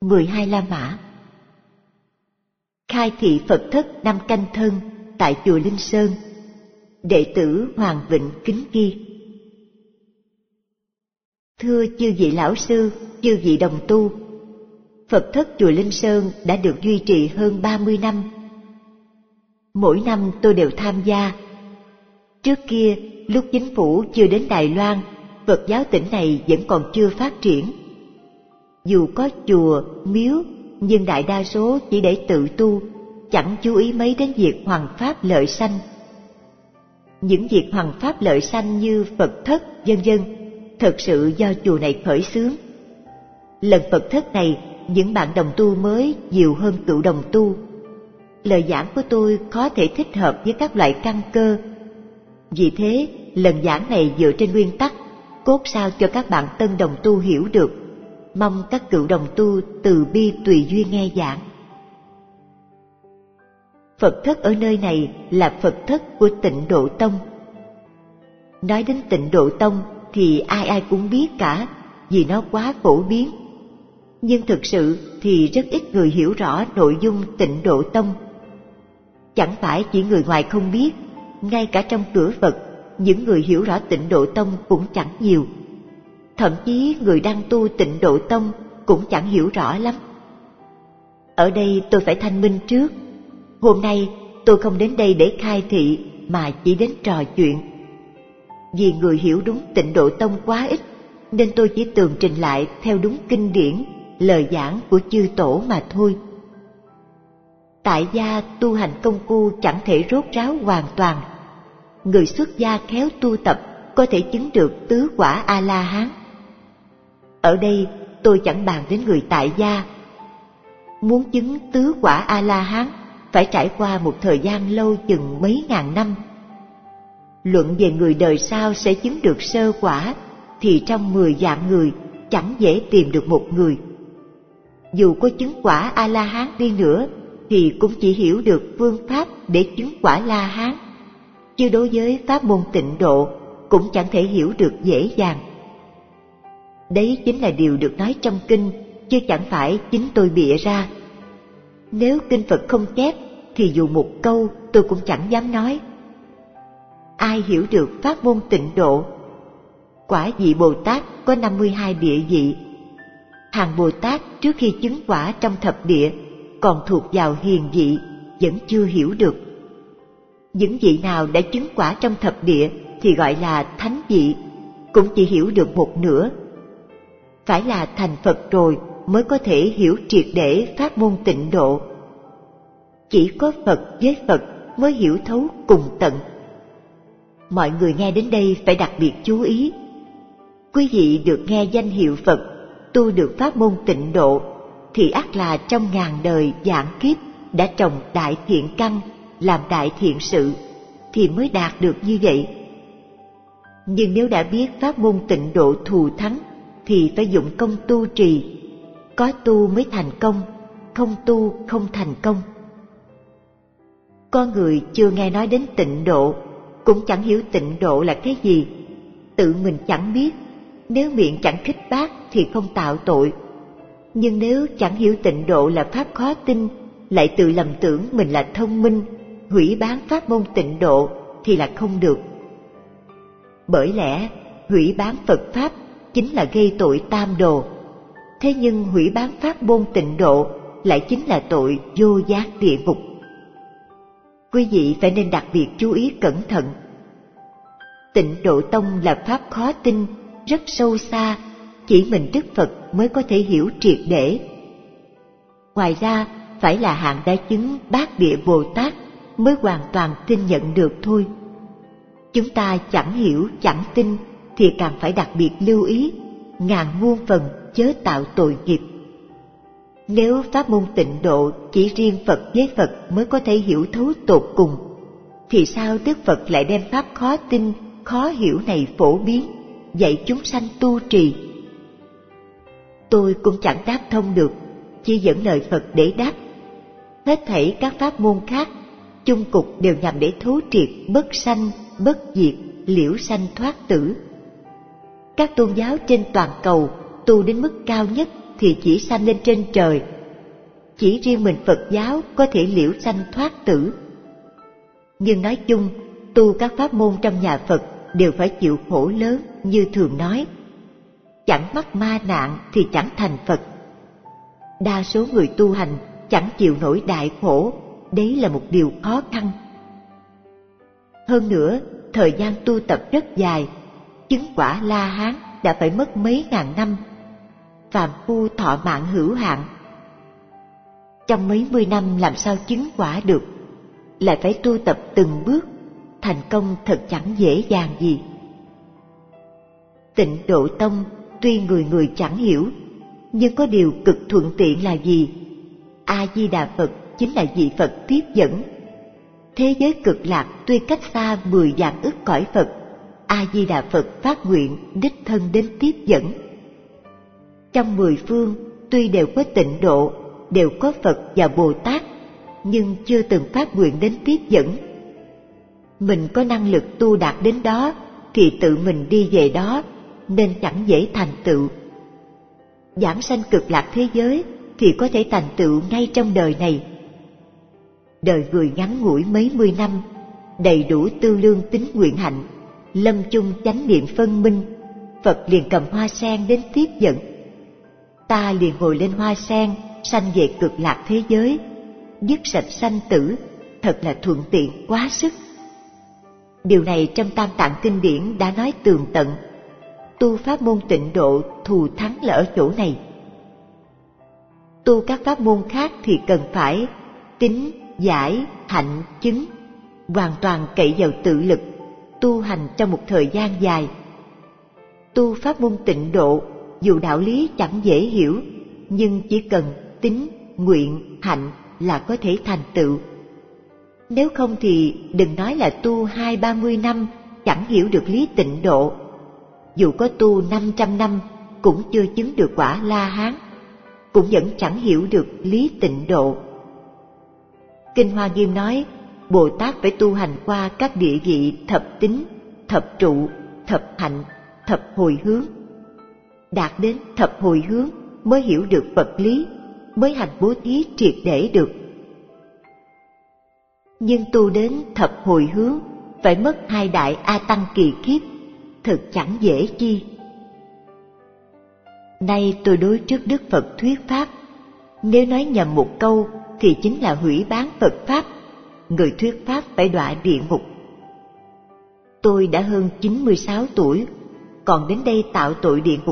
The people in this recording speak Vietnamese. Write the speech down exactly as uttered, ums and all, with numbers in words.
mười hai La Mã. Khai thị Phật thất năm Canh Thân tại chùa Linh Sơn. Đệ tử Hoàng Vịnh kính ghi: Thưa chư vị lão sư, chư vị đồng tu, Phật thất chùa Linh Sơn đã được duy trì hơn ba mươi năm. Mỗi năm tôi đều tham gia. Trước kia, lúc chính phủ chưa đến Đài Loan, Phật giáo tỉnh này vẫn còn chưa phát triển. Dù có chùa, miếu, nhưng đại đa số chỉ để tự tu, chẳng chú ý mấy đến việc hoằng pháp lợi sanh. Những việc hoằng pháp lợi sanh như Phật thất, vân vân, thật sự do chùa này khởi xướng. Lần Phật thất này, những bạn đồng tu mới nhiều hơn cựu đồng tu. Lời giảng của tôi có thể thích hợp với các loại căn cơ. Vì thế, lần giảng này dựa trên nguyên tắc cốt sao cho các bạn tân đồng tu hiểu được. Mong các cựu đồng tu từ bi tùy duyên nghe giảng. Phật thất ở nơi này là Phật thất của Tịnh Độ Tông. Nói đến Tịnh Độ Tông thì ai ai cũng biết cả, vì nó quá phổ biến. Nhưng thực sự thì rất ít người hiểu rõ nội dung Tịnh Độ Tông. Chẳng phải chỉ người ngoài không biết, ngay cả trong cửa Phật, những người hiểu rõ Tịnh Độ Tông cũng chẳng nhiều. Thậm chí người đang tu Tịnh Độ Tông cũng chẳng hiểu rõ lắm. Ở đây tôi phải thanh minh trước. Hôm nay tôi không đến đây để khai thị mà chỉ đến trò chuyện. Vì người hiểu đúng Tịnh Độ Tông quá ít, nên tôi chỉ tường trình lại theo đúng kinh điển, lời giảng của chư tổ mà thôi. Tại gia tu hành công phu chẳng thể rốt ráo hoàn toàn. Người xuất gia khéo tu tập có thể chứng được tứ quả A-la-hán. Ở đây tôi chẳng bàn đến người tại gia. Muốn chứng tứ quả A-la-hán phải trải qua một thời gian lâu chừng mấy ngàn năm. Luận về người đời sau sẽ chứng được sơ quả thì trong mười vạn người chẳng dễ tìm được một người. Dù có chứng quả A-la-hán đi nữa thì cũng chỉ hiểu được phương pháp để chứng quả La-hán, chứ đối với pháp môn Tịnh Độ cũng chẳng thể hiểu được dễ dàng. Đấy chính là điều được nói trong kinh, chứ chẳng phải chính tôi bịa ra. Nếu kinh Phật không chép thì dù một câu tôi cũng chẳng dám nói. Ai hiểu được pháp môn Tịnh Độ? Quả vị Bồ Tát có năm mươi hai địa vị. Hàng Bồ Tát trước khi chứng quả trong thập địa còn thuộc vào hiền vị, vẫn chưa hiểu được. Những vị nào đã chứng quả trong thập địa thì gọi là thánh vị, cũng chỉ hiểu được một nửa. Phải là thành Phật rồi mới có thể hiểu triệt để pháp môn Tịnh Độ. Chỉ có Phật với Phật mới hiểu thấu cùng tận. Mọi người nghe đến đây phải đặc biệt chú ý. Quý vị được nghe danh hiệu Phật, tu được pháp môn Tịnh Độ, thì ắt là trong ngàn đời vạn kiếp đã trồng đại thiện căn, làm đại thiện sự, thì mới đạt được như vậy. Nhưng nếu đã biết pháp môn Tịnh Độ thù thắng, thì phải dụng công tu trì. Có tu mới thành công, không tu không thành công. Có người chưa nghe nói đến Tịnh Độ, cũng chẳng hiểu Tịnh Độ là cái gì. Tự mình chẳng biết, nếu miệng chẳng khích bác thì không tạo tội. Nhưng nếu chẳng hiểu Tịnh Độ là pháp khó tin, lại tự lầm tưởng mình là thông minh, hủy bán pháp môn Tịnh Độ thì là không được. Bởi lẽ hủy bán Phật pháp chính là gây tội tam đồ. Thế nhưng hủy bán pháp môn Tịnh Độ lại chính là tội vô giác địa ngục. Quý vị phải nên đặc biệt chú ý cẩn thận. Tịnh Độ Tông là pháp khó tin, rất sâu xa, chỉ mình Đức Phật mới có thể hiểu triệt để. Ngoài ra, phải là hạng đã chứng Bát Địa Bồ Tát mới hoàn toàn tin nhận được thôi. Chúng ta chẳng hiểu, chẳng tin thì càng phải đặc biệt lưu ý, ngàn muôn phần chớ tạo tội nghiệp. Nếu pháp môn Tịnh Độ chỉ riêng Phật với Phật mới có thể hiểu thấu tột cùng, thì sao Đức Phật lại đem pháp khó tin, khó hiểu này phổ biến, dạy chúng sanh tu trì? Tôi cũng chẳng đáp thông được, chỉ dẫn lời Phật để đáp. Hết thảy các pháp môn khác, chung cục đều nhằm để thấu triệt bất sanh, bất diệt, liễu sanh thoát tử. Các tôn giáo trên toàn cầu tu đến mức cao nhất thì chỉ sanh lên trên trời. Chỉ riêng mình Phật giáo có thể liễu sanh thoát tử. Nhưng nói chung, tu các pháp môn trong nhà Phật đều phải chịu khổ lớn như thường nói. Chẳng mắc ma nạn thì chẳng thành Phật. Đa số người tu hành chẳng chịu nổi đại khổ, đấy là một điều khó khăn. Hơn nữa, thời gian tu tập rất dài, chứng quả La Hán đã phải mất mấy ngàn năm. Phàm phu thọ mạng hữu hạn, trong mấy mươi năm làm sao chứng quả được, lại phải tu tập từng bước, thành công thật chẳng dễ dàng gì. Tịnh Độ Tông tuy người người chẳng hiểu, nhưng có điều cực thuận tiện là gì? A Di Đà Phật chính là vị Phật tiếp dẫn. Thế giới cực lạc tuy cách xa mười vạn ức cõi Phật, A Di Đà Phật phát nguyện đích thân đến tiếp dẫn. Trong mười phương tuy đều có tịnh độ, đều có Phật và Bồ Tát, nhưng chưa từng phát nguyện đến tiếp dẫn. Mình có năng lực tu đạt đến đó thì tự mình đi về đó, nên chẳng dễ thành tựu. Giảng sanh cực lạc thế giới thì có thể thành tựu ngay trong đời này. Đời người ngắn ngủi mấy mươi năm, đầy đủ tư lương tín nguyện hạnh, lâm chung chánh niệm phân minh, Phật liền cầm hoa sen đến tiếp dẫn. Ta liền ngồi lên hoa sen, sanh về cực lạc thế giới, dứt sạch sanh tử, thật là thuận tiện quá sức. Điều này trong Tam Tạng Kinh điển đã nói tường tận. Tu pháp môn tịnh độ thù thắng là ở chỗ này. Tu các pháp môn khác thì cần phải tín, giải, hạnh, chứng, hoàn toàn cậy vào tự lực, tu hành trong một thời gian dài. Tu pháp môn tịnh độ, dù đạo lý chẳng dễ hiểu, nhưng chỉ cần tín, nguyện, hạnh là có thể thành tựu. Nếu không thì đừng nói là tu hai ba mươi năm chẳng hiểu được lý tịnh độ. Dù có tu năm trăm năm cũng chưa chứng được quả La Hán, cũng vẫn chẳng hiểu được lý tịnh độ. Kinh Hoa Nghiêm nói, Bồ Tát phải tu hành qua các địa vị thập tín, thập trụ, thập hạnh, thập hồi hướng. Đạt đến thập hồi hướng mới hiểu được Phật lý, mới hành bố thí triệt để được. Nhưng tu đến thập hồi hướng phải mất hai đại A Tăng kỳ kiếp, thật chẳng dễ chi. Nay tôi đối trước Đức Phật thuyết pháp, nếu nói nhầm một câu thì chính là hủy bán Phật pháp, người thuyết pháp phải đọa địa ngục. Tôi đã hơn chín mươi sáu tuổi, còn đến đây tạo tội địa ngục